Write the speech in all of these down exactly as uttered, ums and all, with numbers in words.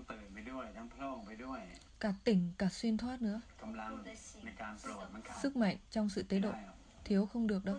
ตื่นไปด้วยทั้งโพล่งไปด้วย cả tỉnh cả xuyên thoát nữa. กำลังในการโปรดมันขาด Sức mạnh trong sự tế độ thiếu không được đâu.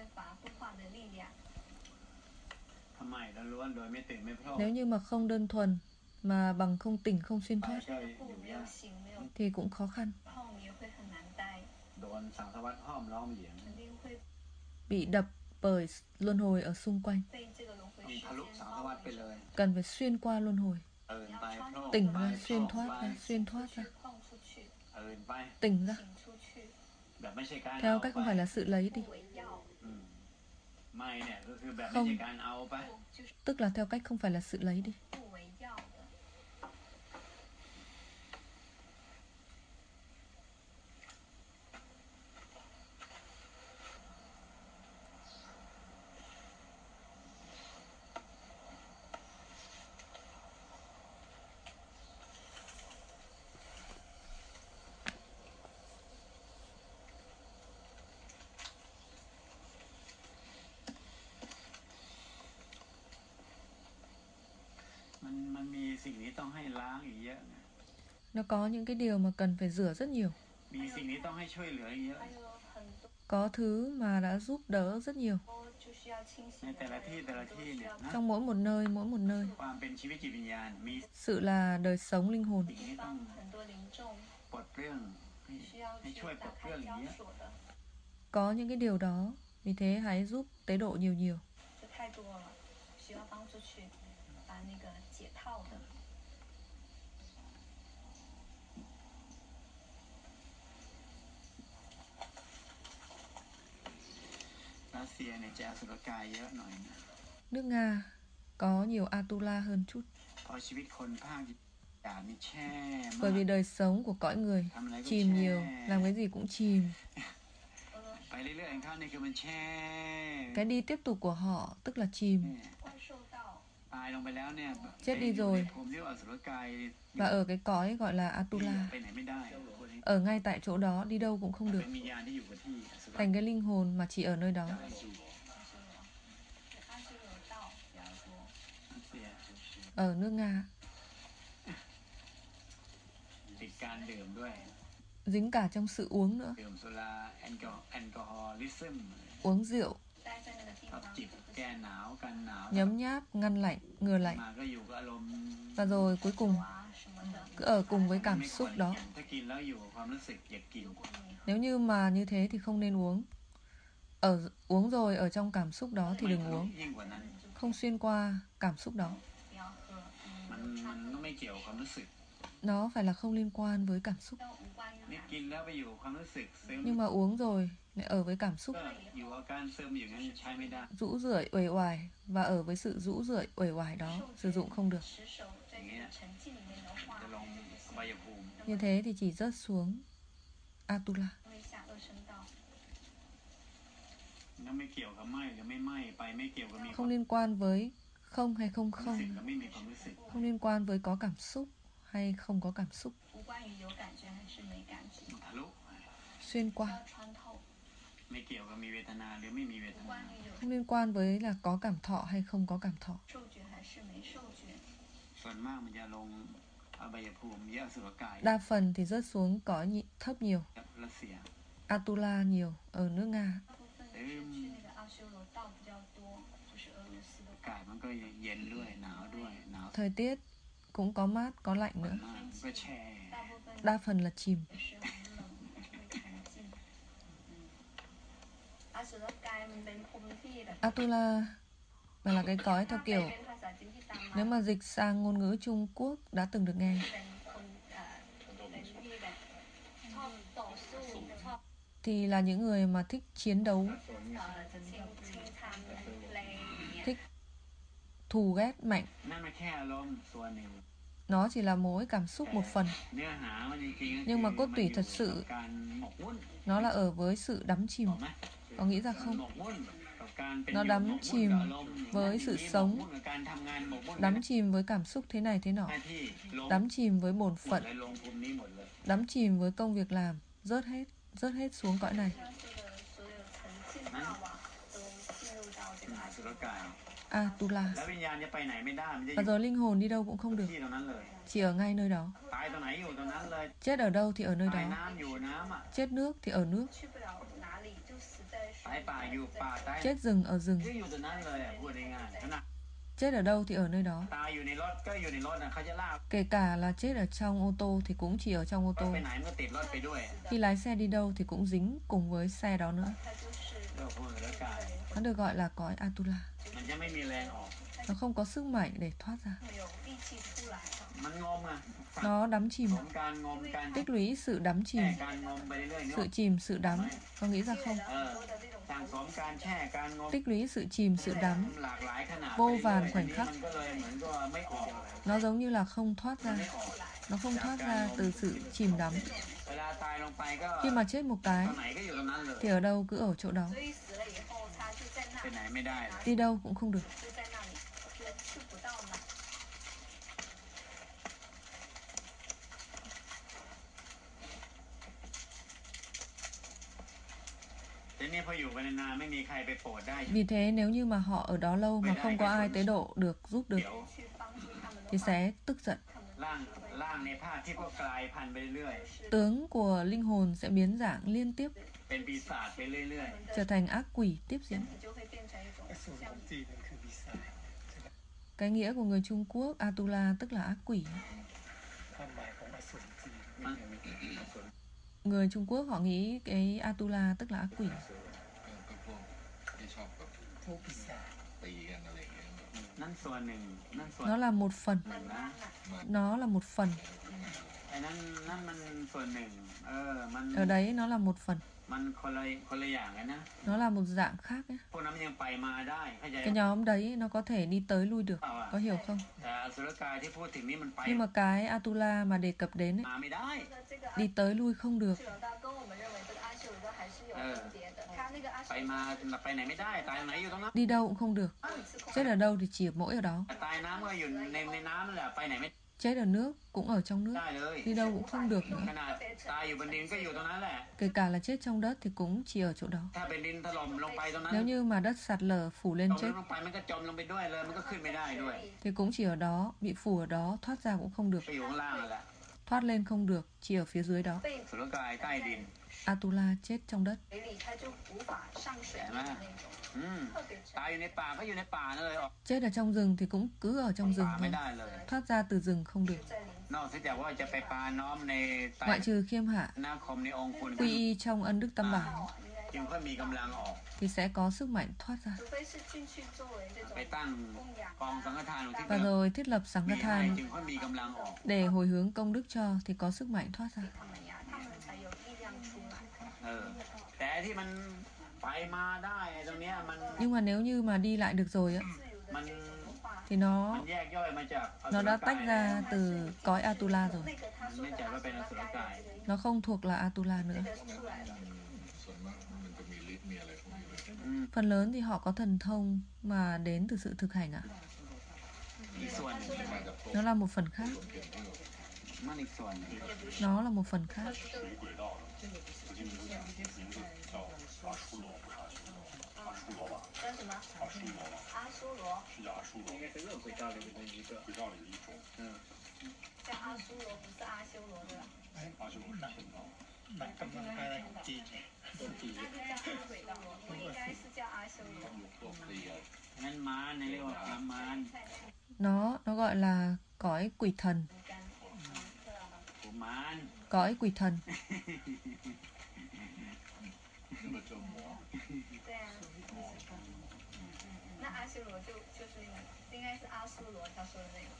ทำไมเราล้วนโดยไม่ตื่นไม่โพล่ง Nếu như mà không đơn thuần mà bằng không tỉnh không xuyên ไป thoát ก็อยู่ยาก thì cũng khó khăn. โดนสังสารวัฏห้อมล้อมเหยียง Bị đập bởi luân hồi ở xung quanh. มีทะลุสังสารวัฏไปเลย Cần phải xuyên qua luân hồi. ตื่นไปโพล่ง Tỉnh ไป ra, โพล่ xuyên ง thoát ไป ra, xuyên thoát ra. ตื่นไป Tỉnh ra. แบบไม่ใช่การ Theo เอา cách ไป không phải là sự lấy đi. อืมไม่เนี่ยก็คือแบบไม่ Không. ใช่การเอาไป Tức là theo cách không phải là sự lấy đi. มันมันมีสิ่งนี้ต้องให้ล้างอีกเยอะนะ Nó có những cái điều mà cần phải rửa rất nhiều. มีสิ่งนี้ต้องให้ช่วยเหลืออีกเยอะ Có thứ mà đã giúp đỡ rất nhiều. ในแต่ละที่แต่ละที่เนี่ยนะ Trong mỗi một nơi, mỗi một nơi. ความเป็นชีวิตจิตวิญญาณมี Sự là đời sống linh hồn. สิ่งนี้ต้องปลดเปลื้องให้ให้ช่วยปลดเปลื้องอย่างเงี้ย Có những cái điều đó. Vì thế hãy giúp tế độ nhiều nhiều. รัสเซียเนี่ยจะอสุรกายเยอะหน่อยนะ Nước Nga có nhiều Atula hơn chút. เพราะชีวิตคนภาคหยาบนี่แช่มาก Bởi vì đời sống của cõi người chìm nhiều. Làm cái gì cũng chìm. ไปเรื่อยๆของเขาเนี่ยคือมันแช่ Cái đi tiếp tục của họ tức là chìm. ตายลงไปแล้วเนี่ย Chết đi rồi. ผมเรียกว่าอสุรกาย Và ở cái cõi gọi là Atula. ไปไหนไม่ได้ Ở ngay tại chỗ đó, đi đâu cũng không เป็ được. นวิญญาณที่อยู่กับที่อสุร Thành cái linh hồn mà chỉ ở nơi đó. รัสเซีย Ở nước Nga ติดการดื่มด้วย dính cả trong sự uống nữa. ดื่มสุราแอลกอแอลกอฮอลิซึม Uống rượu, ชอบจิบแก้หนาวกันหนาว nhấm nháp, ngăn lạnh, ngừa lạnh. มาก็อยู่กับอารมณ์ Và rồi cuối cùng cứ ở cùng với cảm xúc đó. ถ้ากินแล้วอยู่กับความรู้สึกอยากกิน Nếu như mà như thế thì không nên uống. Ở uống rồi ở trong cảm xúc đó thì đừng uống. ยิ่งกว่านั้น Không xuyên qua cảm xúc đó. มันมันก็ไม่เกี่ยวกับความรู้สึก Nó phải là không liên quan với cảm xúc. นี่กินแล้วไปอยู่กับความรู้สึกซึม Nhưng mà uống rồi lại ở với cảm xúc, ก็อยู่กับการซึมอย่างนั้นใช้ไม่ได้ rũ rượi, uể oải. Và ở với sự rũ rượi, uể oải đó sử dụng không được. อย่างเงี้ยจะลงอบายภูมิ Như thế thì chỉ rớt xuống Atula. แล้วไม่เกี่ยวกับไหมหรือไม่ไหมไปไม่เกี่ยวกับมีความ Không liên quan với không hay không รู้สึก không. กับไม่มีความรู้สึก Không liên quan với có cảm xúc hay không có cảm xúc. ทะลุ Xuyên qua. ไม่เกี่ยวกับมีเวทนาหรือไม่มีเวทนา Không liên quan với là có cảm thọ hay không có cảm thọ. ส่วนมากมันจะลงอบายภูมิเยอะอสุรกาย Đa phần thì rớt xuống cõi nhị- thấp nhiều. รัสเซีย Atula nhiều ở nước Nga. อืมกายมันก็เย็นด้วยหนาวด้วยหนาว Thời tiết cũng có mát, có lạnh nữa. มากก็แช่ Đa phần là chìm. Atula là cái cõi theo kiểu, nếu mà dịch sang ngôn ngữ Trung Quốc đã từng được nghe, thì là những người mà thích chiến đấu, thích thù ghét mạnh. นั่นไม่แค่อารมณ์ส่วนหนึ่ง Nó chỉ là mỗi cảm xúc một phần. เนื้อหามันจริงๆ Nhưng mà cốt tủy thật sự การหมกมุ่น nó là ở với sự đắm chìm. ถูกไหม Có nghĩ ra หม không? กมุ่นกับการเป็น Nó อยู่ đắm หมกมุ่น chìm กับอารมณ์ với sự หมก sống, มุ่นกับการทำงานหมกมุ่น đắm chìm với cảm xúc thế này thế nọ, หน้าที่ลง đắm chìm với bổn หมด phận, เลยลงภูมินี้หมดเลย đắm chìm với công việc làm, rớt hết, rớt hết xuống cõi này. นั้นอสุรกาย Atula. แล้ววิญญาณจะไปไหนไม่ได้มันจะอ Và ยู่ rồi linh hồn đi đâu cũng không được, ที่ตรงนั้นเลย chỉ ở ngay nơi đó. ตายตรงไหนอยู่ตรงนั้นเลย Chết ở đâu thì ở nơi ตาย đó, น้ำอยู่น้ำอ่ะ chết nước thì ở nước, ตายป่าอยู่ป่าตาย chết rừng ở rừng. ก็อยู่ตรงนั้นเลยอ่ะพูดง่ายๆขนาด Chết ở đâu thì ở nơi đó. ตายอยู่ในรถก็อยู่ในรถนะเขาจะลาก Kể cả là chết ở trong ô tô thì cũng chỉ ở trong ô รถ tô. ไปไหนมันก็ติดรถไปด้วย Khi lái xe đi đâu thì cũng dính cùng với xe đó nữa. เรื่องพูดแล้วกาย Nó được gọi là cõi Atula. มันจะไม่มีแรงออก Nó không có sức mạnh để thoát ra. มันงมอ่ะ Nó đắm ส chìm, มการงมการ tích lũy sự đắm แช่ chìm, การงมไปเรื่อยๆ sự chìm, sự đắm. Có nghĩ ra không? เออสั่งสมการแช่การงม Tích lũy sự chìm, sự đắm. หลากหลายขนาด vô ไปเรื่อยๆ vàn khoảnh khắc. มันก็เลยเหมือนกับไม่ออก Nó giống như là không thoát มัน ra. ไม่ออก Nó không thoát ra từ sự chìm đắm. เวลาตายลงไปก็ Khi mà chết một ตร cái งไหนก็อยู่ตรงนั้นเลย thì ở đâu cứ ở chỗ đó, ไปไหนไม่ได้เลย đi đâu cũng không được. ทีนี้พออยู่กันนานๆไม่มีใครไปโปรดได้ Vì thế nếu như mà họ ở đó lâu mà không có ai tế độ được, giúp được เดี๋ยว thì sẽ tức giận. ร่างร่างในภาพที่ก็กลายพันธุ์ไปเรื่อย Tướng của linh hồn sẽ biến dạng liên tiếp, ๆ เป็นปีศาจไปเรื่อย trở thành ác quỷ tiếp diễn. อสูรจีนมันคือปีศาจ Cái nghĩa của người Trung Quốc Atula tức là ác quỷ. ความหมายของอสูรจีนๆ มัน Người Trung Quốc họ nghĩ cái Atula tức là ác quỷ. ก็พวกที่ชอบแบบพวกปีศาจตีกันอะไรอย่างเงี้ยนั่นส่วนหนึ่งนั่นส่วน Nó là một phần, หนึ่งนะ nó là một phần. ไอ้นั่นนั่นมันส่วนหนึ่งเออมัน Ở đấy nó là một phần, มันคนละคนละอย่างกันนะ nó là một dạng khác ấy. พวกนั้นมันยังไปมาได้เข้าใจ Cái nhóm đấy nó có thể đi tới lui được, เปล่าอ่ะ có hiểu không? แต่อสุรกายที่พูดถึงนี่มันไป Nhưng mà cái Atula mà đề cập đến ấy, มาไม่ได้ đi tới lui không được. ไปมาไปไหนไม่ได้ตายตรงไหนอยู่ตรงนั้น Đi đâu cũng không được. Chết ở đâu thì chỉ mỗi ở đó. ตายน้ำก็อยู่ในในน้ำนั่นแหละไปไหนไม่ Chết ở nước cũng ở trong nước. ได้เลย Đi đâu cũng không được ข nữa. นาดตายอยู่บนดินก็อยู่ตรงนั้นแหละ Kể cả là chết trong đất thì cũng chỉ ở chỗ đó. ถ้าเป็นดินถล่มลงไปตรงนั้น Nếu như mà đất sạt lở phủ จ lên ม chết ลงไปมันก็จมลงไปด้วยเลยมันก็ขึ้นไม่ได้ด้วย thì cũng chỉ ở đó, bị phủ ở đó, thoát ra cũng không được. ไปอยู่ข้างล่างนั่นแหละ Thoát lên không được, chỉ ở phía dưới đó. สุรกายใต้ดิน Atula chết trong đất. เห็นไหมอืมตายอยู่ในป่าก็อยู่ในป่านั่นเลยออก Chết ở trong rừng thì cũng cứ ở trong rừng ป่าไม่ thôi. ได้เลย Thoát ra từ rừng không được. นอกจากว่าจะไปปาน้อมในไตร Ngoại trừ khiêm hạ, นาคมในองค์คุณ quy y trong ân đức tam bảo จึงค่อยมีกำลังออก thì sẽ có sức mạnh thoát ra. ไปตั้งกองสังฆทานของที่ Và rồi thiết lập มี sáng ให้ than จึงค่อยมีกำลังออก để hồi hướng công đức cho thì có sức mạnh thoát ra. เออแต่ที่มันไปมาได้ตรงเนี้ยมัน Nhưng mà nếu như mà đi lại được rồi á มัน thì nó มันแยกย่อยมาจากอสุ nó ร đã กาย tách ra từ cõi Atula rồi. มันไม่จัดว่าเป็นอสุรกาย Nó không thuộc là Atula nữa. ส่วนมากมันจะมีฤทธิ์มีอะไรพวกนี้ด้วยอืม Phần lớn thì họ có thần thông mà đến từ sự thực hành ạ. อีกส่วนหนึ่งมาจากพวก Nó là một phần khác. เก่งที่เรามันอีกส่วนหนึ่ง Nó là một phần khác. 轨道的，我记得名字叫阿修罗，不是阿修罗，阿修罗吧？ 叫什么？ 阿修罗吧？ 阿修罗是叫阿修罗， 应该是恶鬼道里面的一个。 轨道里的一种。 嗯， 叫阿修罗，不是阿修罗对吧？ 阿修罗是天道。 หนักกำลังกายของจีน都第一。 那就叫恶鬼道，那应该是叫阿修罗。 พวกตีกันงั้นมารในเรียกว่ามาร Nó nó gọi là cõi quỷ thần, กุมาร cõi quỷ thần. 那个叫魔， 对啊，那阿修罗就就是应该是阿修罗他说的那个。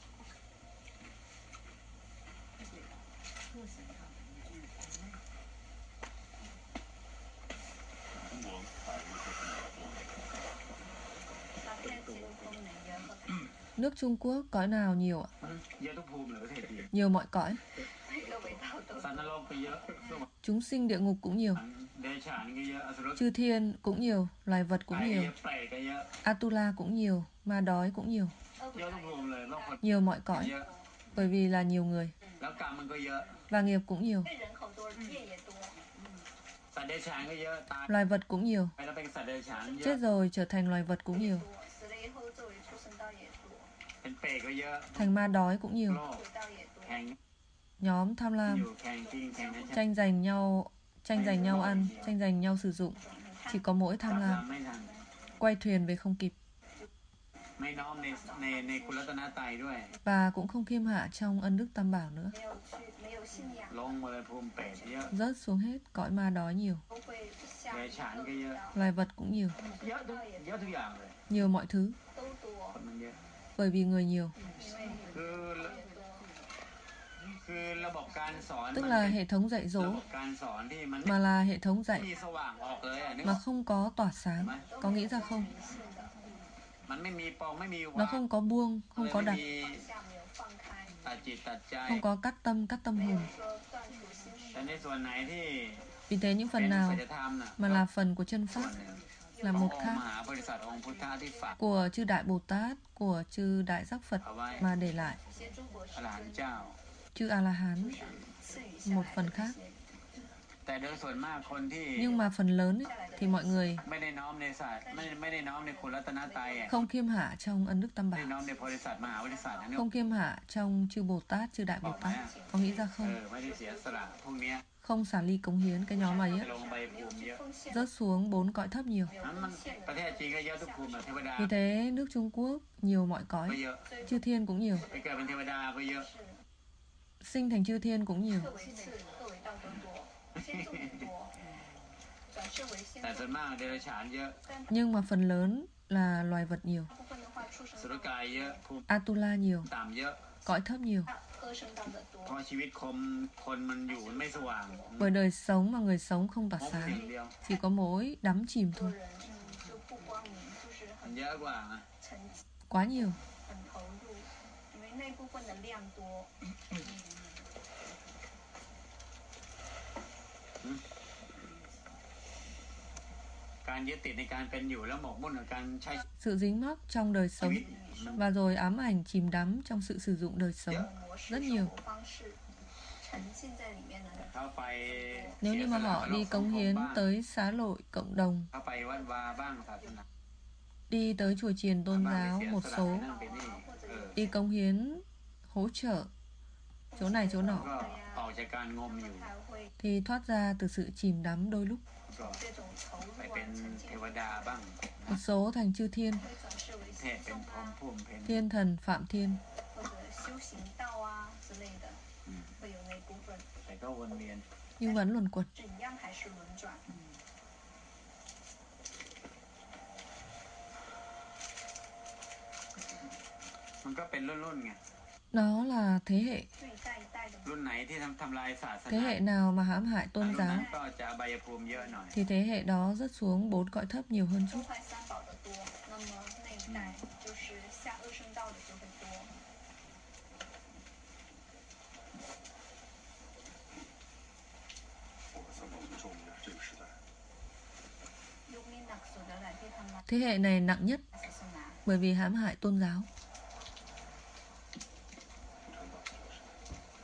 中国百日做什么做？ 他现在几乎功能也很， Nước Trung Quốc cõi nào nhiều ạ? เยอะทุกภูมิเลยประเทศจีน Nhiều mọi cõi. 每个轨道都สันนรกก็เยอะสวรรค์ Chúng sinh địa ngục cũng nhiều. เดชานก็เยอะอสุรกาย Chư thiên cũng nhiều, loài vật ก็ cũng เย nhiều. อะเปรตก็เยอะ Atula cũng nhiều, ma đói cũng nhiều. เยอะทุกภูมิเลยโลกคน Nhiều mọi cõi, เยอะ bởi vì là nhiều người. แล้วกรรมมันก็เยอะ Và nghiệp cũng nhiều, 因为人口多，业也多。 สัตว์เดชานก็เยอะตาย loài vật cũng nhiều. ไปแล้วเป็นสัตว์เดชานเย Chết อะ rồi trở thành loài vật cũng nhiều. 死了以后作为畜เป็นเปรตก็เยอะ Thành ma đói cũng nhiều. โลภ鬼道也多。 แข่ง Nhóm tham อ lam, ยู่แข่งกินแข่งนั้น tranh giành nhau, tranh giành nhau ăn, tranh giành nhau sử dụng. Chỉ có mỗi จับ tham ลำ lam, ไม่ทัน quay thuyền về không kịp. ไม่น้อมในในในคุณรัตนตรัยด้วย Và cũng không khiêm hạ trong ân đức tam bảo nữa. 没有去，没有信仰， ลงมาเลยภูมิเปรตเยอะ Rớt xuống hết, cõi ma đói nhiều, 都会下เดรัจฉานก็เยอะ loài vật cũng nhiều, เยอะทุกเยอะทุกอย่างเลย nhiều mọi thứ. 都多ค，นมันเยอะ Bởi vì người nhiều, 因为คือ越多， คือระบบการสอน tức มัน là เป็น hệ thống dạy ระ dỗ บบการสอนที่มัน mà là hệ thống ไม่ dạy มีสว่างออกเลยอ่ะนึกอ mà อก không có tỏa sáng. Có nghĩ ra không? มันไม่มีปองไม่มีวา Nó không có buông, เล không ย có ไม่ đặt, มี下没有放开， ตัดจิตตัดใจ không có cắt tâm, cắt tâm 没有 hồn. 说断除心แต่事。 ในส่วนไหนที่ Vì thế những เป็น phần nào สัจธรรมน่ะ mà là phần của chân ส่วน pháp หนึ่ง là ของ một องค์ khác มหาบริษัทองค์พุทธที่ฝาก của chư Đại Bồ Tát, của chư Đại Giác Phật เอาไว้ mà để lại, 协诸国อรหันต์师เจ้า chư A-la-hán, 赐予下 một 来 phần 的 khác. 这些， แต่โดยส่วนมากคนที่ Nhưng mà phần lớn ấy, thì mọi người ไม่ได้น้อมในศาสตร์ไม่ไม่ได้น้อมในคุณรัตนตรัยอ่ะ không khiêm hạ trong ân đức tam ไม่ได้ bảo, น้อมในบริษัทมหาบริษัทนะนึก không khiêm hạ trong chư Bồ Tát, chư Đại Bồ Tát. Có nghĩ ra เอ không? อไม่ได้เสียสละพวกเนี้ย Không xả ly cống hiến cái nhóm ấy จะ ấy, ลงใบภูมิเยอะ奉献 rớt xuống bốn cõi thấp nhiều. นั้นมันประเทศจีนก็เยอะทุกภูมิอะเทวดา Vì thế nước Trung Quốc nhiều mọi ก็ cõi, เยอะ chư thiên cũng nhiều, ไปเกิดเป็นเทวดาก็เยอะ sinh thành chư thiên cũng nhiều. 各为次，各为道德多，先众也多，转世为先แต่ส่วน众。 มากเดรัจฉานเยอะ Nhưng mà phần lớn là loài vật nhiều, 大部分的话，畜生สุร道กายเยอะภูมิ Atula nhiều, ต่ำเยอะ cõi thấp nhiều. 大，恶生道的เพ多。 ราะชีวิตคมคนมันอยู่ไม่สว่าง Bởi đời sống mà người sống không tỏa มองอย่าง sáng, เดียว chỉ có mỗi đắm chìm 很多 thôi. 人嗯就不光明，就是มัน很เยอะกว่าไง沉寂、 Quá nhiều. 很投入，因为那部分的量多。 การยึดติดในการเป็นอยู่แล้วหมกมุ่นกับการใช้ Sự dính mắc trong đời ชี sống วิตมัน và rồi ám ảnh chìm đắm trong sự sử dụng đời 这 sống 种模式、 rất 生 nhiều. 活方式沉浸在里面的人， เข้าไป Nếu như mà họ đi cống hiến tới xá lội cộng đồng, เข้าไปวัดวาบ้างศาสนา đi tới chùa chiền tôn บ้าง giáo ไปเสีย một สละ số, นั่นเป็นนี่เออ đi cống hiến hỗ trợ chỗ này chỗ แล้ว nọ ก็ออกจากการงมอยู่才会 thì thoát ra từ sự chìm đắm đôi lúc. ก็这种投ไป入เป็啊、 น沉เท浸วดาบ้าง Một số thành chư thiên, 会转世为เทพ先เป็น众พร้อม啊， ภูมิเป็น thiên thần, phạm thiên. 或者修行道啊之类的，会有那部分， แต่ก็วนเวียน Nhưng vẫn luẩn quẩn. 怎样还是轮转。 มันก็เป็นรุ่นๆไง Đó là thế hệ. 就一代一代的， รุ่นไหนที่ทำทำลายศาส Thế นา hệ nào mà hãm hại รุ่ tôn นนั้น giáo ก็จะอบายภูมิเยอะหน่อย thì thế hệ đó rớt xuống bốn cõi thấp nhiều hơn 破 chút. 坏三宝的多，那么那一代就是下恶圣道的就会多。 我们三宝最重要这个时代。 ยุคนี้หนักสุดแล้วแหละที่ทำลาย Thế hệ này nặng nhất ศาสนา bởi vì hãm hại tôn giáo. 共产党这个时代。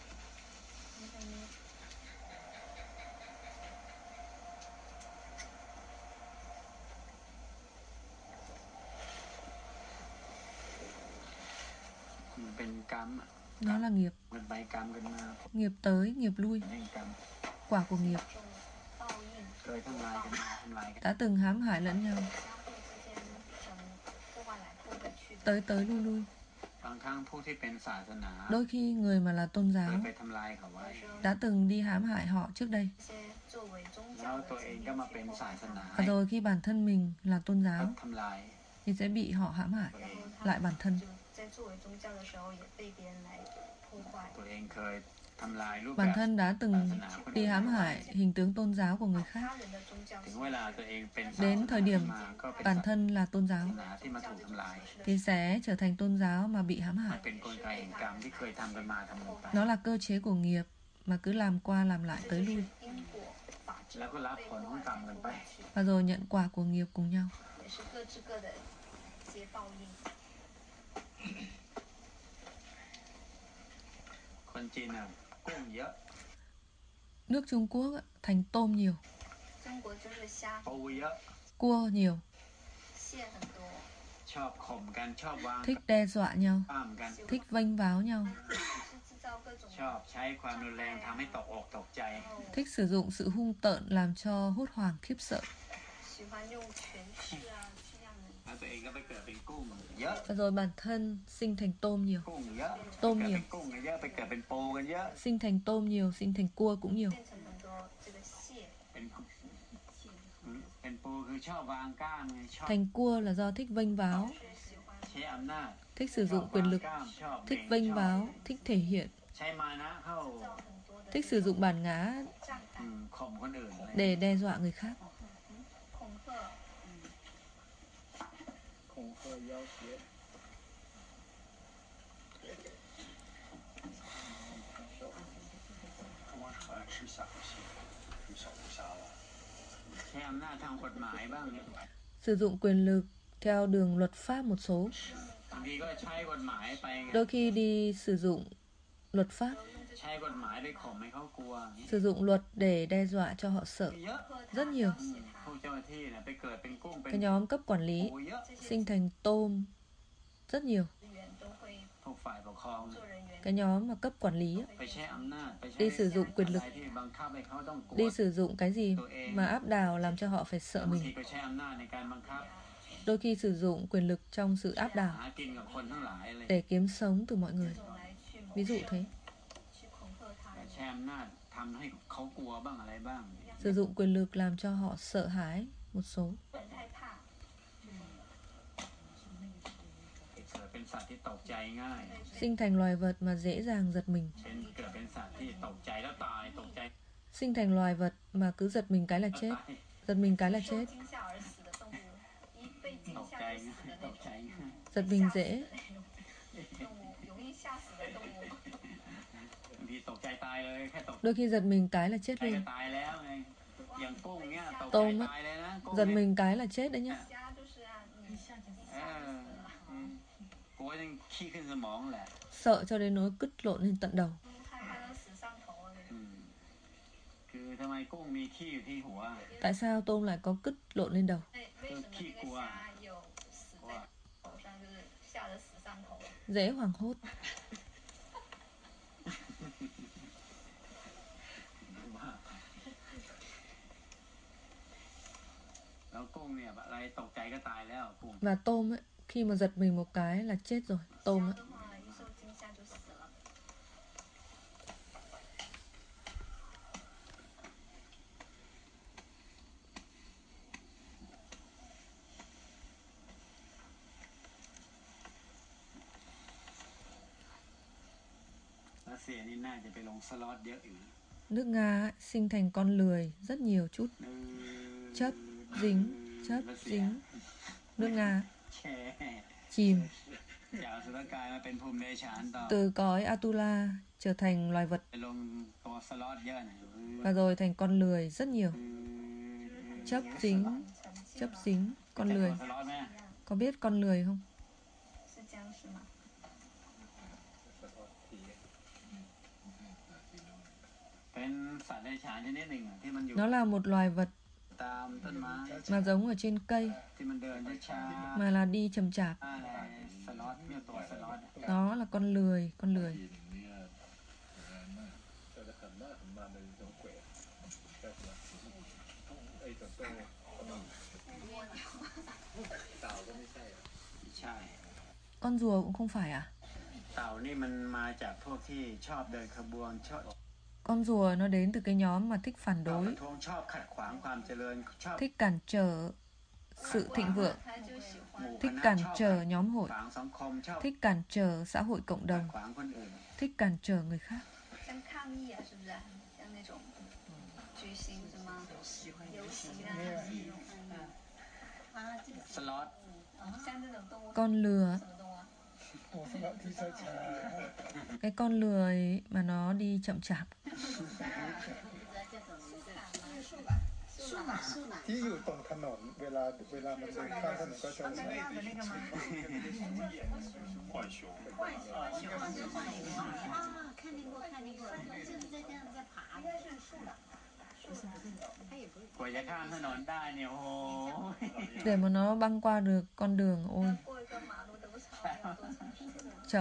มันเป็นกรรมอะ Nó là nghiệp, มันไปกรรมกันมา nghiệp tới, nghiệp lui, แห่งกรรม quả của nghiệp 重报应， เคยทำลายกันมาทำลายกัน đã từng hãm hại lẫn nhau, 相互之间整破坏来破回去的。 tới tới lui lui. บางครั้งผู้ที่เป็นศาสนา Đôi khi người mà là tôn เคย giáo ไปทำลายเขาไว้ đã từng đi hãm hại họ trước đây. 这些作为宗แล้ว教ตัว的เอ经งก็历มาเป็น去破ศา坏ส它นา Và rồi khi bản thân mình là tôn ก็ giáo ทำลาย thì sẽ bị họ hãm hại ตัวเอง然后 lại 他 bản thân. 就在作为宗教的时候也被别人来破坏。 ตัวเองเคยทำลายรูปแบ Bản บ thân đã ศา từng สนาคน đi อื่น hãm hại hình tướng tôn giáo của người 把 khác. 他人的宗教ถึง形เว式ลาตัวเองเป็น Đến thời điểm มาก็เป็น bản thân là tôn ศา giáo สนาที่มาถูกทำลาย thì sẽ trở thành tôn giáo mà bị hãm มัน hại. เป็นกลไกแห่งกรรมที่เคยทำกันมาทำกันไป Nó là cơ chế của nghiệp mà cứ làm qua làm lại 这 tới 就是 lui 因果法则แล้วก็รับผลของกรรมกันไป và rồi nhận quả của nghiệp cùng nhau. 也是各自各的结报应。 คนจีนน่ะกุ้งเยอะ Nước Trung Quốc ạ, thành tôm nhiều, 中国就是虾、 ปูเยอะ cua nhiều, 蟹很多， ชอบข่มกันชอบวาง thích đe dọa nhau, ข้ามกัน thích vênh váo nhau, 制造各种ชอบใช้ความรุนแรงทำให้ตกอกตกใจ thích sử dụng sự hung tợn làm cho hốt hoảng khiếp sợ. 喜欢用权势啊去让人แล้วตัวเองก็ไปเกิดเป็นกุ้งเยอะ Và rồi bản thân sinh thành tôm nhiều, กุ้งเยอะต้มเกิด nhiều เป็นกุ้งเยอะไปเกิดเป็นปูกันเยอะ sinh thành tôm nhiều, sinh thành cua cũng nhiều. 变成很多这个蟹เป็นเป็นปูคือชอบวางกล้ามไงชอบ Thành cua là do thích vênh váo, 是喜欢ใช้อำนาจ thích sử ชอบ dụng วาง quyền lực, กล้ามชอบ thích เบ่ง vênh ชอบ váo, thích thể hiện, ใช้มานะเข้า制造很多的 thích sử dụng bản ngã 障อื碍มข่มคนอื่นอะไร để đe dọa người khác. 恐吓恐吓要挟。 不光是好像吃下不行，吃小龙虾了。 ใช้อำนาจทางกฎหมายบ้างเนี่ย Sử dụng quyền lực theo đường luật pháp một số, บางทีก็ใช้กฎหมายไปไง đôi khi đi sử dụng luật pháp, ใช้กฎหมายไปข่มให้เขากลัวอย่างเงี้ย sử dụng luật để đe dọa cho họ sợ. เยอะ Rất nhiều. อืมพวกเจ้าหน้าที่เนี่ยไปเกิดเป็นกุ้งเป็น Cái nhóm cấp quản lý ปูเยอะ sinh thành tôm rất nhiều. 人员都会พวกฝ่ายปกครอง做人员 Cái nhóm mà cấp quản lý á, ไปใช้อำนาจไปใช้ đi sử dụng quyền อะไร lực, ที่บังคับให้เขาต้องกลัว đi sử dụng cái gì mà áp đảo làm cho họ phải sợ บางที mình. ก็ใช้อำนาจในการบังคับ Đôi khi sử dụng quyền lực trong sự áp หา đảo กินกับคนทั้งหลายเลย để kiếm sống từ mọi người. 这种来去谋 Ví dụ 生 thế, 去恐吓他แต่人ใช้อำนาจทำให้เขากลัวบ้างอะไรบ้าง sử dụng quyền lực làm cho họ sợ hãi một số. 人害怕เกิดเป็นสัตว์ที่ตกใจง่าย Sinh thành loài vật mà dễ dàng giật mình. เป็นเกิดเป็นสัตว์ที่ตกใจแล้วตายตกใจ Sinh thành loài vật mà cứ giật mình cái là แล้ว chết, ตาย giật mình cái là 受 chết, 惊吓而死的动物，一被惊ตก吓ใจ就死ง่าย的ต那กใจ种， ง่าย giật mình 吓死 dễ, 的那种动物，容易吓死的动物。 บางทีตกใจตายเลยแค่ตก đôi khi giật mình cái là chết ใจก็ luôn. ตายแล้วไงอย่างกุ้งเนี้ยตกตใจรงอะตายเลยนะกุ้ง Giật เนี่ย mình cái là chết đấy nhá. 虾就是啊，你一下就死เออ了。 อืมกลัวจนขี้ขึ้นสมองแหละ Sợ cho đến nỗi cứt lộn lên tận đầu. 害怕到死上头了那อื种。 มคือทำไมกุ้งมีขี้อยู่ที่หัว Tại sao tôm lại có cứt lộn lên đầu? 为为什么那个虾有死在头上，就是吓得死上头了？ Dễ hoảng hốt. ว่าแล้วกุ้งเนี่ยอะไรตกใจก็ตายแล้วกุ้ง Và tôm ấy, khi mà giật mình một cái là chết rồi. 虾 Tôm ấy. 的话，一受惊吓就死了。 รัสเซียนี่น่าจะไปลงสล็อตเยอะอยู่นะ Nước Nga ấy, sinh thành con lười rất nhiều chút. เออ Chấp, dính, chấp, รัสเซีย dính. Nước Nga แช่ chìm จากอสุรกายมาเป็นภูมิเดชานต่อ từ cõi Atula trở thành loài vật ไปลงตัวสล็อตเยอะหน่อย và rồi thành con lười rất nhiều. อืม Chấp dính, chấp dính, con lười. สล็อตไหม Có biết con lười không? 是僵尸吗？ เป็นสัตว์เดรัจฉานชนิดหนึ่งอะที่มันอยู่ Nó là một loài vật ตามต้นไม้ mà giống ở trên cây ที่มันเดินช้า mà là đi chậm chạp. ๆอะไรสล็อตเนี่ยตัวสล็อตอะ Nó là con lười, con lười. ทีหนึ่งเนี่ยแรงมาก这个很慢很慢的一种鬼，叫什么？哎，种动物。岛都没在。 ใช่ Con rùa cũng không phải à? เต่านี่มันมาจากพวกที่ชอบเดินขบวนชอบ Con rùa nó đến từ cái nhóm mà thích phản เต่าประ đối, ท้วงชอบขัดขวางความเจริญชอบ thích cản trở sự thịnh vượng, 他就喜หมู่欢ค thích ณะ cản ชอบ trở nhóm ขั hội, ดขวางสังคมชอบ thích cản trở xã hội cộng ขัด đồng, ขวางคนอื่น thích cản trở người khác. 像抗议啊，是不是？像那种举行什么游行啊，啊，这个สล็อต像这种动物， Con lừa, 什么动物啊？ 我是老地在查， cái con lừa ấy mà nó đi chậm chạp. ที่อยู่ตรงถนนเวลาเวลามันเดินข้ามถนนก็จะใช้浣熊， 啊，看见过，看见过，就是在这样在爬的。 กว่าจะข้ามถนนได้เนี่ยโอ้โห Để mà nó băng qua được con đường, ôi, 过一个马路都超要多长时间？ chậm.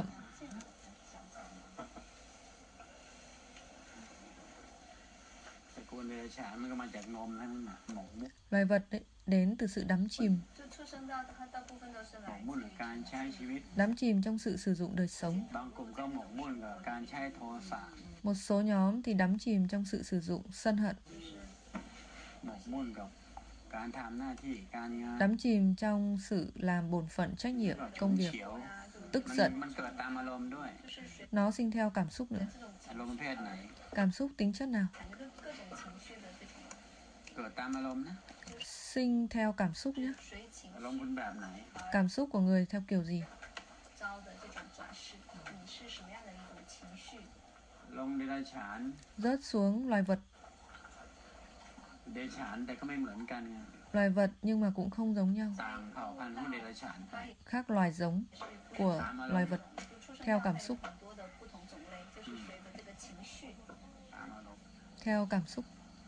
ตระกูลเดรัจฉานมันก็มาจากนมทั้งนั้นน่ะหมกมุ่น Loài vật ấy, đến từ sự đắm chìm, 就出生到它大部分都是หม来ก自มุ่นกับการใช้ชีวิต đắm chìm trong sự sử dụng đời sống. บางกลุ่มก็หมกมุ่นกับการใช้โทสะ Một số nhóm thì đắm chìm trong sự sử dụng sân hận, หมกมุ่นกับการทำหน้าที่การงาน đắm chìm trong sự làm bổn phận trách nhiệm ก็ฉุ công น việc, เฉียว tức มัน giận. มันเกิดตามอารมณ์ด้วย就是随 Nó sinh theo cảm xúc nữa. 这种อารมณ์ประเภทไหน Cảm xúc tính chất nào? 反正各各种情绪的这种เกิดตามอารมณ์นะ Sinh theo cảm xúc nhé. 随情อารมณ์คุณแบบไหน Cảm xúc của người theo kiểu gì? 遭的这种转世，你是什么样的一种情绪？ ลงเดรัจฉาน Rớt xuống loài vật, เดรัจฉานแต่ก็ไม่เหมือนกันไง loài vật nhưng mà cũng không giống nhau. ต่างเผ่าพันธุ์ของเดรัจฉานไป Khác loài giống của loài vật 就出生 theo 到 cảm 还有 xúc, 很多的不同种类，就是随着这个情绪。 ตามอารมณ์ theo cảm xúc.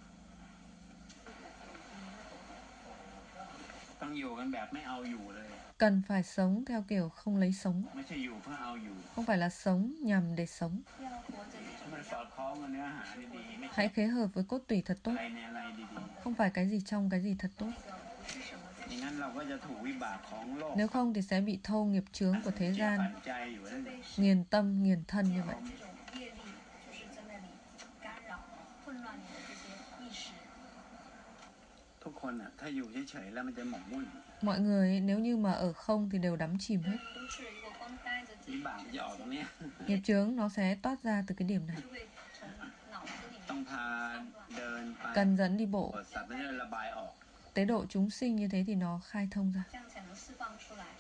ต้องอยู่กันแบบไม่เอาอยู่เลย Cần phải sống theo kiểu không lấy sống, ไม่ใช่อยู่เพื่อเอาอยู่ không phải là sống nhằm để sống. 要活着这ให้种มันสอดคล้องกับเนื้อหาดีๆไม่ใช่ Hãy khế hợp với cốt tủy thật tốt, อะไรในอะไรดี không phải cái gì trong cái gì thật tốt. 那个不是什么在ๆอย่างนั้นเราก็จะถูกวิบากของโลก Nếu không thì sẽ bị thâu nghiệp chướng của thế เจ็บ gian, ฝันใจอยู่นั่น被 nghiền tâm, nghiền thân như vậy. 这种业力，就是在那里干扰、混乱你的这些意识。 ทุกคนอ่ะถ้าอยู่เฉยๆแล้วมันจะหมกมุ่น Mọi người ấy, nếu như mà ở không thì đều đắm chìm hết. 都是如果光待着自วิ己， บากมันจะออกตรงเนี้ย Nghiệp chướng nó sẽ toát ra từ cái điểm này. 就会从脑子里ต้อง面พาเดินไป Cần dẫn đi bộ, บทสัตว์มันจะระบายออก tế độ chúng sinh như thế thì nó khai thông ra. 这样才能释放出来。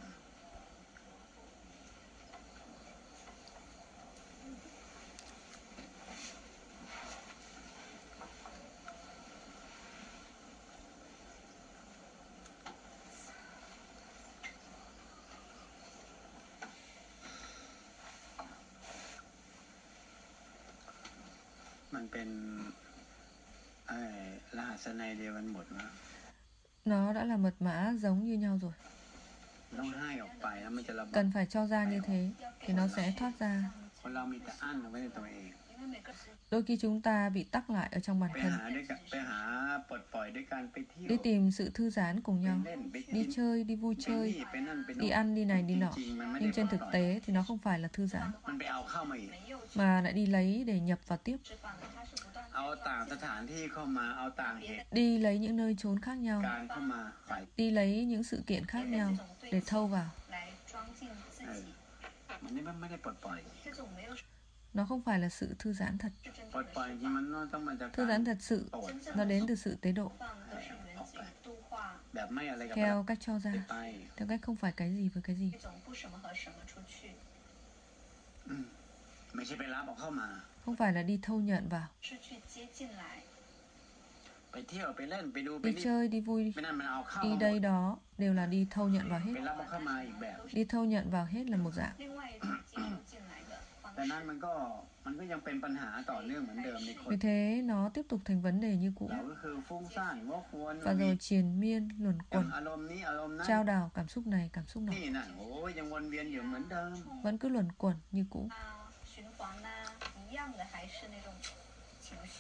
มันเป็นไอ้รหัสในเดียวกันหมดนะ Nó đã là mật mã giống như nhau rồi. ต้องให้ออกไปแล้วมันจะระบาย Cần phải cho ra như thế thì nó sẽ thoát ra. คนเรามีแต่อั้นเอาไว้ในตัวเอง因为每个时 Đôi khi chúng ta bị tắc lại ở trong bản ไป thân. หาด้วยกันไปหาปลดปล่อยด้วยการไปเที่ยว Đi tìm sự thư giãn cùng ไป nhau, เล่นไปกิ đi น chơi, đi vui ไป chơi, นี่ไปนั่นไป đi โน่น ăn, đi này, đi nọ. จริงๆมันไม่ได้ Nhưng ปล trên ด thực ปล่อย tế thì nó không phải là thư giãn, มันไปเอาเข้ามาอีก没有去 mà lại đi lấy để nhập vào tiếp. 释放的，它是不断เอาต่างสถานที่เข้ามาเอาต่างเหตุ Đi lấy những nơi trốn khác nhau, การเข้ามาฝ่าย đi lấy những sự kiện khác nhau để thâu vào. 来装进自己， มันนี่มันไม่ได้ปลดปล่อย这种没有 Nó không phải là sự thư giãn thật. 是真ปล正ด的ปล่อยจ释ริง放， มันต้องมาจาก Thư การ giãn thật sự ตรวจ nó đến từ sự tế độ, 放都是源自于度化แบบไม่อะไรกับ theo cách cho ไป ra, ไป theo cách không phải cái gì với cái gì. 一种不什么和什么出去， อืมไม่ใช่ไปรับเอาเข้ามา Không phải là đi thâu nhận vào, 是去接进来， ไปเที่ยวไปเล่นไปดูไป đi นี่ chơi, đi vui, ไม่นั่นมันเอาเข้า đi มาหม đây ด đó đều là đi thâu nhận vào ไป hết. รับเอาเข้ามาอีกแบบ Đi thâu nhận vào hết là một dạng. 另外一种接入进来的方แต่นั้น式。 มันก็มันก็ยังเป็นปัญหาต่อเนื่องเหมือนเดิมในคน Vì thế nó tiếp tục thành vấn đề như cũ เราก็คือฟุ้งซ่านวกวน và rồi triền miên, luẩn อย่าง quẩn, อารมณ์นี้อารมณ์นั้น trao đảo cảm xúc này, cảm xúc nọ, นี่นั่นโอ้ยยังวนเวียนอยู่เหมือนเดิม vẫn cứ luẩn quẩn như cũ. 啊，循环呐、一样的还是那种情绪。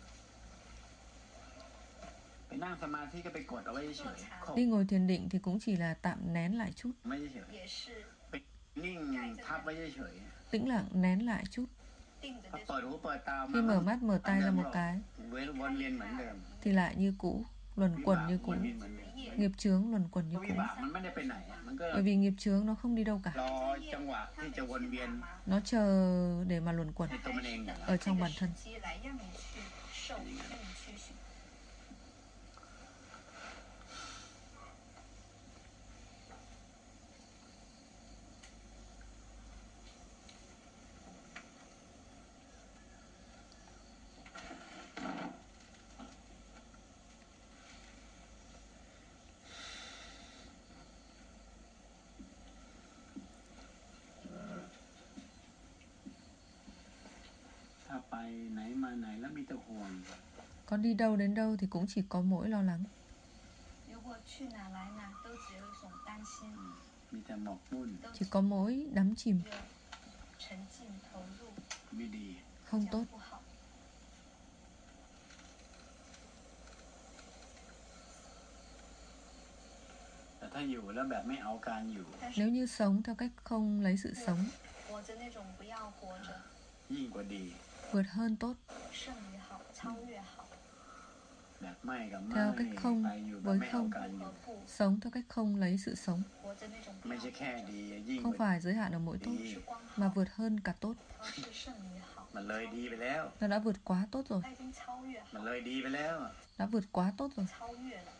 ไปนั่งสมาธิก็ไปกดเอาไว้เฉยๆขบ Đi ngồi thiền định thì cũng chỉ là tạm nén lại chút, ไม่เฉย也是ๆไปนิ่งทับไว้เฉย tĩnh lặng nén lại chút. 定的ๆพอ这เปิด种หูเปิดตา Khi mở mắt mở tai ra một cái เว้นวนเวียนเหมือนเดิม thì lại như cũ, luẩn วิ quẩn บาก như ว cũ. นเวียนเหมือนเดิม Nghiệp chướng luẩn quẩn เพ như ราะวิ cũ. บากมันไม่ได้ไปไหนอะมันก็ Bởi vì nghiệp chướng nó không đi đâu cả, รอจังหวะที่จะวนเวียน nó chờ để mà luẩn quẩn ในตัวมันเอง等 ở 到这 trong 个 bản 时 thân. 机来让你去受，让你去寻。 ถ้าไปไหนมาไหนแล้วมีแต่ห่วง Có Con đi đâu đến đâu thì cũng chỉ có mỗi lo lắng. 如果去哪来哪都只有一种担心， มีแต่หมกมุ่น都 Chỉ có mỗi đắm chìm, 只有沉浸投入， ไม่ดี không 这 tốt. 样不好。 แต่ถ้าอยู่แล้วแบบไม่เอาการอยู่但是 Nếu như sống theo cách không lấy sự sống, 活着那种不要活着， ยิ่งกว่าดี vượt hơn tốt. 胜于好，超越好。 แบบไม่กับไม่ Theo cách không ไปอยู่แบบ với ไม่เอา không, การอยู่和不 sống theo cách không lấy sự sống. 活着那种不ไม่要ใช่活แค่着， ดียิ่ง Không กว่า phải giới hạn ở mỗi tốt, 不是光 mà 好， vượt hơn cả tốt. 而是胜于好。 มันเลยดีไปแล้ว Nó đã vượt quá tốt rồi, 它已经超越มัน好， เลยดีไปแล้ว đã vượt quá tốt rồi. 超越了。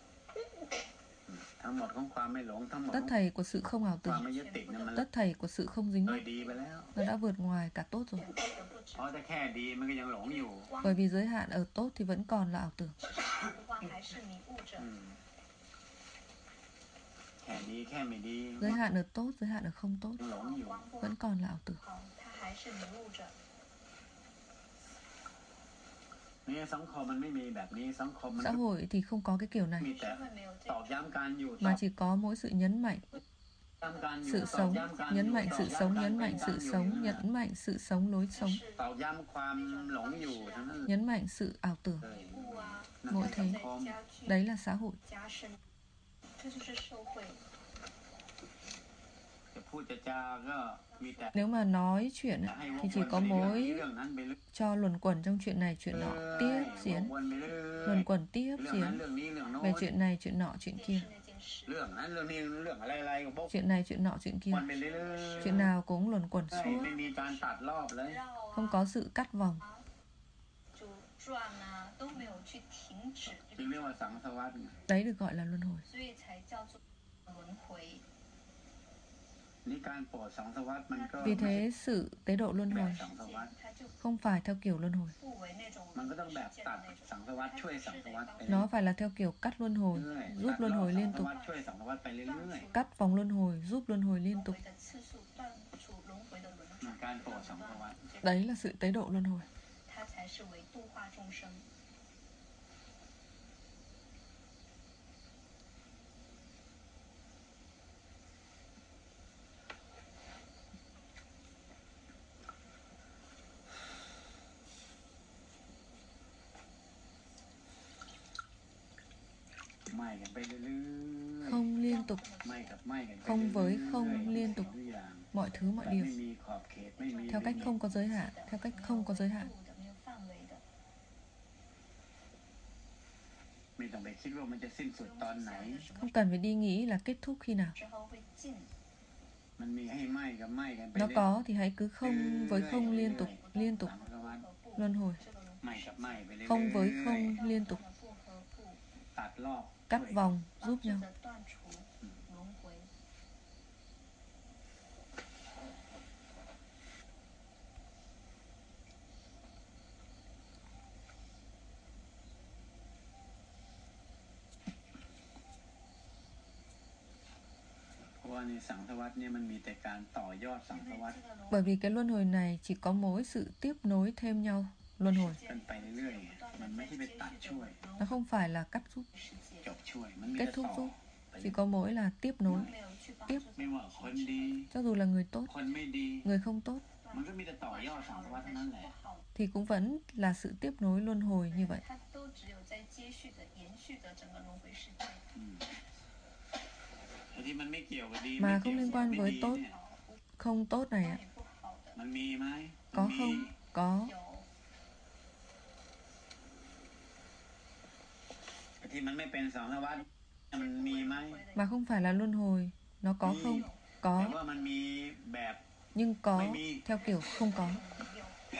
ทั้งหมดของความไม่หลงทั้งหมด Tất thảy của sự không ảo ความ tưởng, ไม่ยึดติดเนี่ยมัน tất thảy của sự không dính เลย mắc, ดีไปแล้ว nó đã vượt ngoài cả tốt rồi. 全部都不止เพราะถ้าแค่ดีมันก็ยังหลงอยู่光 Bởi vì giới hạn ở tốt thì vẫn còn là ảo tưởng. 只是好的话还是迷雾着อื。มแค่ดีแค่ไม่ดี Giới hạn ở tốt, giới hạn ở không tốt, ยังหลงอยู่光不 vẫn còn là ảo tưởng. 好，它还是迷雾着。 นี่สังคมมันไม่มีแบบนี้สังคมมัน Xã hội thì không có cái kiểu มี này, แต่社会没有这ตอก种， ย้ำการอยู่ต mà อก chỉ có mỗi sự nhấn mạnh, ย้ำการอยู่ sự ตอก sống, ย้ำการ nhấn อยู่ mạnh ตอก sự ย้ำ sống, การ nhấn เป็น mạnh การ sự อยู่ sống, นั่นน่ะ nhấn mạnh sự sống lối 但 sống, 是ตอกย้ำความหลงอยู่ทั้งนั้น nhấn mạnh sự ảo tưởng. เลย迷雾啊， นั่น mỗi คือ thế สังคม加剧 Đấy là xã hội. 加深，这就是社会。 จะพูดจะจาก็มีแต่ Nếu mà nói chuyện ให้ ấy, ว thì ก chỉ วน có ไปเรื่อย mỗi เรื่องนั้นไปเรื่อย cho luẩn quẩn trong chuyện này chuyện nọ, tiếp ว diễn, กวนไปเรื่อย luẩn quẩn tiếp เรื่องนั้น diễn เรื่องนี้เรื่องโน้ về น chuyện này chuyện nọ chuyện 电 kia, 视那件事， เรื่องนั้นเรื่องนี้เรื่องอะไรอะไรก็บก chuyện này chuyện nọ chuyện ว kia, นไปเรื่อยๆ chuyện nào cũng luẩn quẩn ใช่ suốt, ไม่มีการตัดรอบเลย绕 không 啊， có sự cắt vòng. 就转啊，都没有去停止这จึง个เรียกว่า转， สังสวัสดิ์ Đấy được gọi là luân hồi. 所以才叫做轮回。 นี่การโปรดสังสวัสดิ์มันก็ Vì thế sự tế độ luân แบบ hồi สังสวัสดิ์它就 không phải theo kiểu luân hồi, 不为那种มันก็ต้องแบบ世界ตั的ด那种， สังสวัสดิ์ช่วยสังสวัสดิ์ไป nó phải là theo kiểu cắt luân hồi, เรื่อย giúp ตัด luân รอบ hồi สัง liên ส tục, วัสดิ์ช่วยสังสวัสดิ์ไปเรื่อย cắt vòng luân hồi, giúp luân hồi 轮 liên tục. 回的次数断除轮回的轮ๆมัน转， การโปรดสังสวัสดิ์ Đấy là sự tế độ luân hồi. 它才是为度化众生。 ไหม้กันไปเรื่อย Không liên tục, ๆไหม้กับไหม้กันไป không với เรื่อยๆ không liên tục, ทุกอย่าง mọi thứ mọi แบบ điều ไม่มีขอบเขตไม่มี theo cách không có giới hạn, theo cách không có giới hạn. 没有范围的， ไม่ต้องไปคิดว่ามันจะสิ้นสุดตอนไหน Không cần phải đi nghĩ là kết thúc khi nào. 之后会尽， มันมีให้ไหม้กับไหม้กันไป Nó เรื่อย có thì hãy cứ không với không liên tục, liên tục, สังสวัสดิ์和不 luân hồi. 这个轮ไหม้กับไหม้ไปเรื่อยๆ Không với không liên tục, 不和不， ตัดรอบ cắt vòng, 帮 giúp 助 nhau. 着断除轮回。 เพราะว่าในสังสวัสดิ์เนี่ยมันมีแต่การต่อยอดสัง因ส为วัสดิ์这个轮 Bởi vì cái luân hồi này chỉ có mỗi sự tiếp nối thêm nhau luân hồi, กันไปเรื่อยๆมันไม่ใช่ไปตัดช่วย nó không phải là cắt giúp, 世界， จบช่วยมันมี kết แต่ thúc ต่อ giúp, ไป chỉ có mỗi là tiếp nối. 没有去帮 tiếp 助ไม่ว่าคนดี Cho dù là người tốt, คนไม่ดี người không tốt มันก็มีแต่ต่อยอดสังสวัสดิ์เท่านั้นแหละ不好， thì cũng vẫn là sự tiếp nối luân hồi như vậy. 它都只有在接续着、延续着整个轮回世界。 อืมไอ้ที่มันไม่เกี่ยวกับดีมาไม่เกี่ยว không liên กับ quan ไม่ với ดี tốt เนี่ย Không tốt này 当 ạ, 然不好的มันมีไหมมั có นมี không? Có. 有， ไอ้ที่มันไม่เป็นสังสวัสดิ์มันมีไหม Mà không phải là luân hồi, nó có không? แต่ Có, ว่ามันมีแบบ nhưng có Mày mi. theo kiểu không có. 有，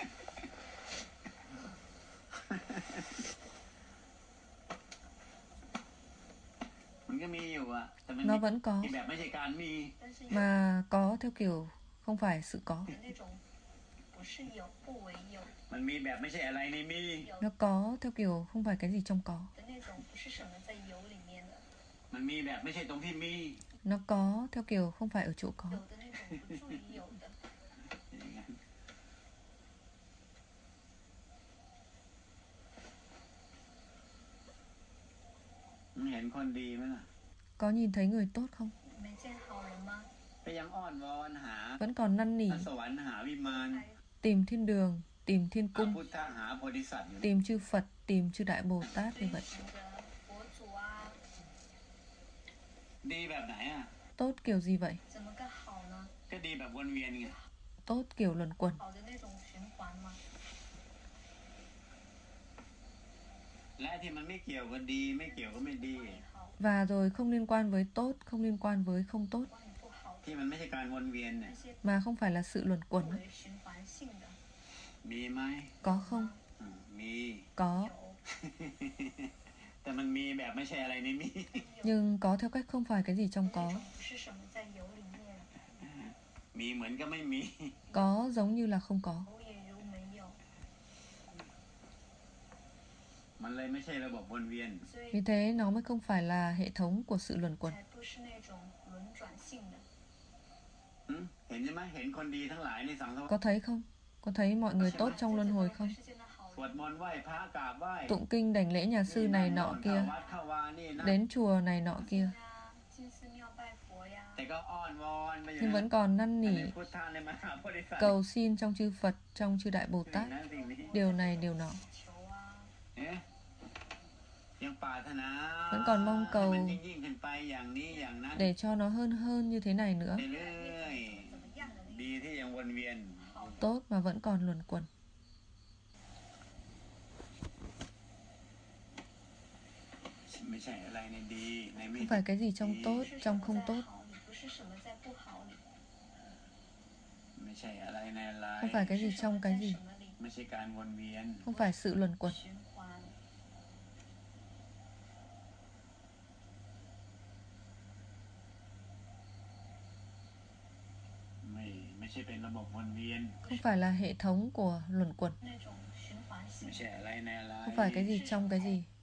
มันก็มีอยู่อะแต่มัน Nó มี vẫn có, แบบไม่ใช่การมี但是有 mà có theo kiểu không phải sự có. 的那种不是有不为有มันมีแบบไม่ใช่อะไรในมี有 Nó có theo kiểu không phải cái gì trong có. 的那种不是什么在有里面的， มันมีแบบไม่ใช่ตรงที่มี Nó có theo kiểu không phải ở chỗ có. 有的那种不注意有的。 อย่างนั้นเห็นคนดีไหมล่ะ Có nhìn thấy người tốt không? 没见好人吗？ ก็ยังอ้อนวอนหา Vẫn còn năn nỉ พระสวรรค์หาวิมาน tìm thiên đường, tìm thiên พระ cung, พุทธหาโพธิสัตว์อยู่ tìm chư Phật, tìm chư Đại Bồ Tát như 追 vậy. 寻着佛祖啊， ดีแบบไหนอ่ะ Tốt kiểu gì vậy? 怎么个好呢？ ก็ดีแบบวนเวียนไง Tốt kiểu luẩn quẩn. 好的那种循环吗？ และที่มันไม่เกี่ยวกับดีไม่เกี่ยวก็ไม่ดี好， Và rồi không liên quan với tốt, không liên quan với không tốt, 关于不好的ที่มันไม่ใช่การวนเวียนเนี่ย那些 mà không phải là sự luẩn 不 quẩn. 为循环性的มีไหม Có không? อืมมี Có. 有， แต่มันมีแบบไม่ใช่อะไรในมี Nhưng có theo cách không phải cái gì trong 那 có. 种不是什么在有里面， มีเหมือนก็ไม่มี Có giống như là không có. 有也如没有， มันเลยไม่ใช่ระบบวนเวียน所以 Vì thế nó mới không phải là hệ thống của sự luẩn quẩn. 才不是那种轮转性的。 หึเห็นใช่ไหมเห็นคนดีทั้งหลายในสังสารวัฏ Có thấy không? Có thấy mọi người tốt trong luân hồi không? 世间的好สวดมนต์ไหว้พระกราบไหว้ Tụng kinh đảnh lễ nhà sư này nọ เข้า kia, วัดเข้าวานี่นะ đến chùa này nọ kia, 呀，进寺庙拜佛呀， แต่ก็อ้อนวอนไปอยู่ nhưng นะ vẫn còn năn อัน nỉ, นี้พุทธาในมหาโพธิสัตว์ cầu xin trong chư Phật, trong chư Đại Bồ สิ่ง Tát, นั้นสิ่งนี้ điều này điều nọ. 求啊， เอ๊ะยังปรารถนา Vẫn còn mong cầu ให้มันยิ่งยิ่งขึ้นไปอย่างนี้อย่างนั้น để cho nó hơn hơn như thế này nữa. เรื่อย怎么样的ๆ那ดีที่ยังวนเวียน Tốt mà vẫn còn luẩn quẩn. ไม่ใช่อะไรในดีในไม่ Không phải cái gì trong tốt, 是什 trong 么 không 在 tốt. 好里，不是什么在不好里， ไม่ใช่อะไรในอะไร Không phải cái 是 gì 什么 trong 在 cái 什 gì. 么里， ไม่ใช่การวนเวียน Không phải sự luẩn quẩn. 循环。 ไม่ไม่ใช่เป็นระบบวนเวียน Không phải là hệ thống của luẩn quẩn. 那种循环性ไม่，ใช่อะไรในอะไร Không phải cái gì trong cái gì.